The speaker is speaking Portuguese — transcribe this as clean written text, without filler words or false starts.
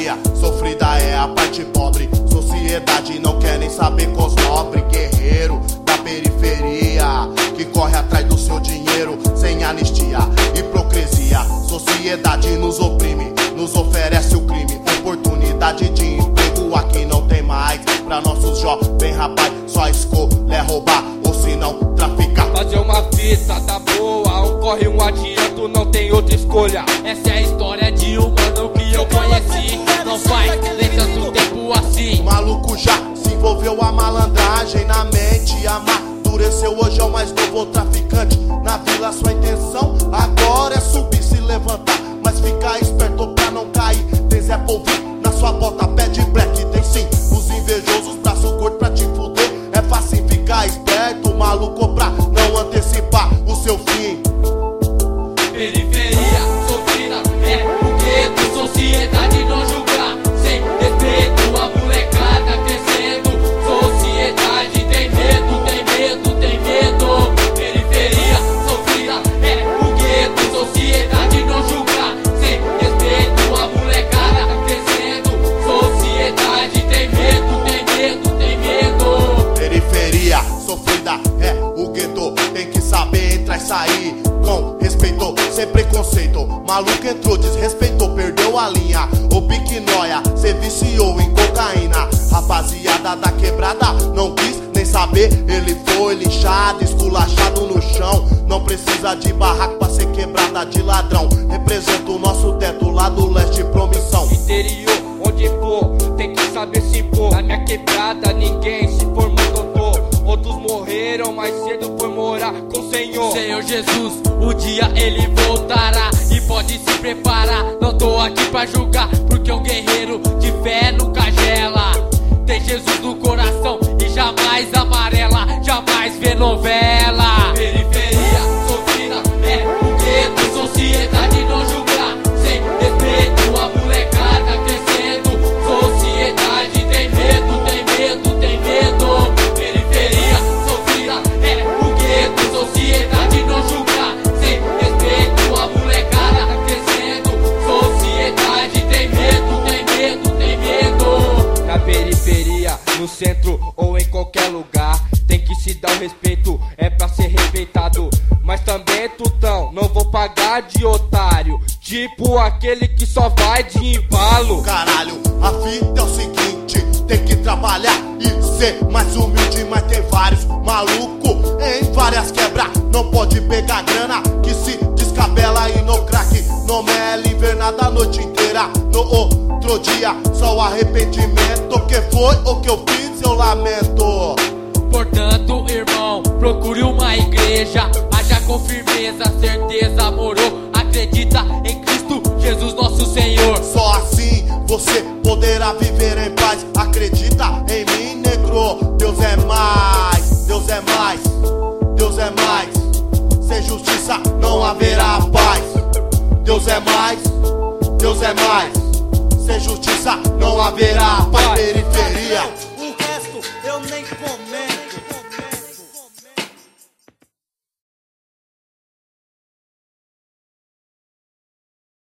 periferia, sofrida é a parte pobre. Sociedade não quer nem saber com os nobres. Guerreiro da periferia, que corre atrás do seu dinheiro, sem anistia, hipocrisia. Sociedade nos oprime, nos oferece o crime, oportunidade de emprego aqui não tem mais. Pra nossos jovens rapaz, só escolha roubar ou se não traficar. Fazer uma fita da boa, um corre um adianto, não tem outra escolha. Essa é a história de um mano que eu conheci, não faz nem tanto tempo assim. O maluco já se envolveu a malandragem na mente, amadureceu, hoje é o mais novo traficante. Na vila sua intenção agora é subir, se levantar, mas ficar esperto pra não cair. Tem Zé Polvinho na sua bota, pé de black. Tem sim os invejosos, braço curto pra te fuder. É fácil ficar esperto, maluco, pra não antecipar o seu fim. Periferia, sofrida, é o gueto, sociedade não julgar, sem respeito, a molecada crescendo. Sociedade tem medo, tem medo, tem medo. Periferia, sofrida, é o gueto, sociedade não julgar, sem respeito, a molecada crescendo. Sociedade tem medo, tem medo, tem medo. Periferia, sofrida, é o gueto, tem que saber entrar e sair com respeito, sem preconceito. Maluco entrou, desrespeitou, perdeu a linha. O pique noia, cê viciou em cocaína. Rapaziada da quebrada não quis nem saber. Ele foi linchado, esculachado no chão. Não precisa de barraco pra ser quebrada de ladrão. Representa o nosso teto lá do leste, promissão. Interior, onde for, tem que saber se impor. Na minha quebrada ninguém se formou doutor. Outros morreram, mais cedo foi morar com o Senhor. Senhor Jesus, o dia ele voltará e pode se preparar. Não tô aqui pra julgar, porque o guerreiro de fé nunca gela. Tem Jesus no coração e jamais amarela, jamais vê novela. Periferia, sofrida, é o gueto, sociedade não julgar, sem respeito, a molecada crescendo. Sociedade tem medo, tem medo, tem medo. Periferia, sofrida, é o gueto, sociedade não julgar, sem respeito, a molecada crescendo. Sociedade tem medo, tem medo, tem medo. Na periferia, no centro ou em qualquer lugar, tem que se dar o respeito, é pra ser respeitado. Mas também, tutão, não vou pagar de otário, tipo aquele que só vai de embalo. Caralho, a fita é o seguinte, tem que trabalhar e ser mais humilde. Mas tem vários malucos em várias quebras, não pode pegar grana que se descabela. E no crack, no mel, invernada a noite inteira. No outro dia, só o arrependimento. O que foi, o que eu fiz, eu lamento. Portanto, irmão, procure uma igreja, haja com firmeza, certeza, moro. Acredita em Cristo Jesus nosso Senhor. Só assim você poderá viver em paz. Acredita em mim, negro. Deus é mais, Deus é mais, Deus é mais. Sem justiça não haverá paz. Deus é mais, Deus é mais. Sem justiça não haverá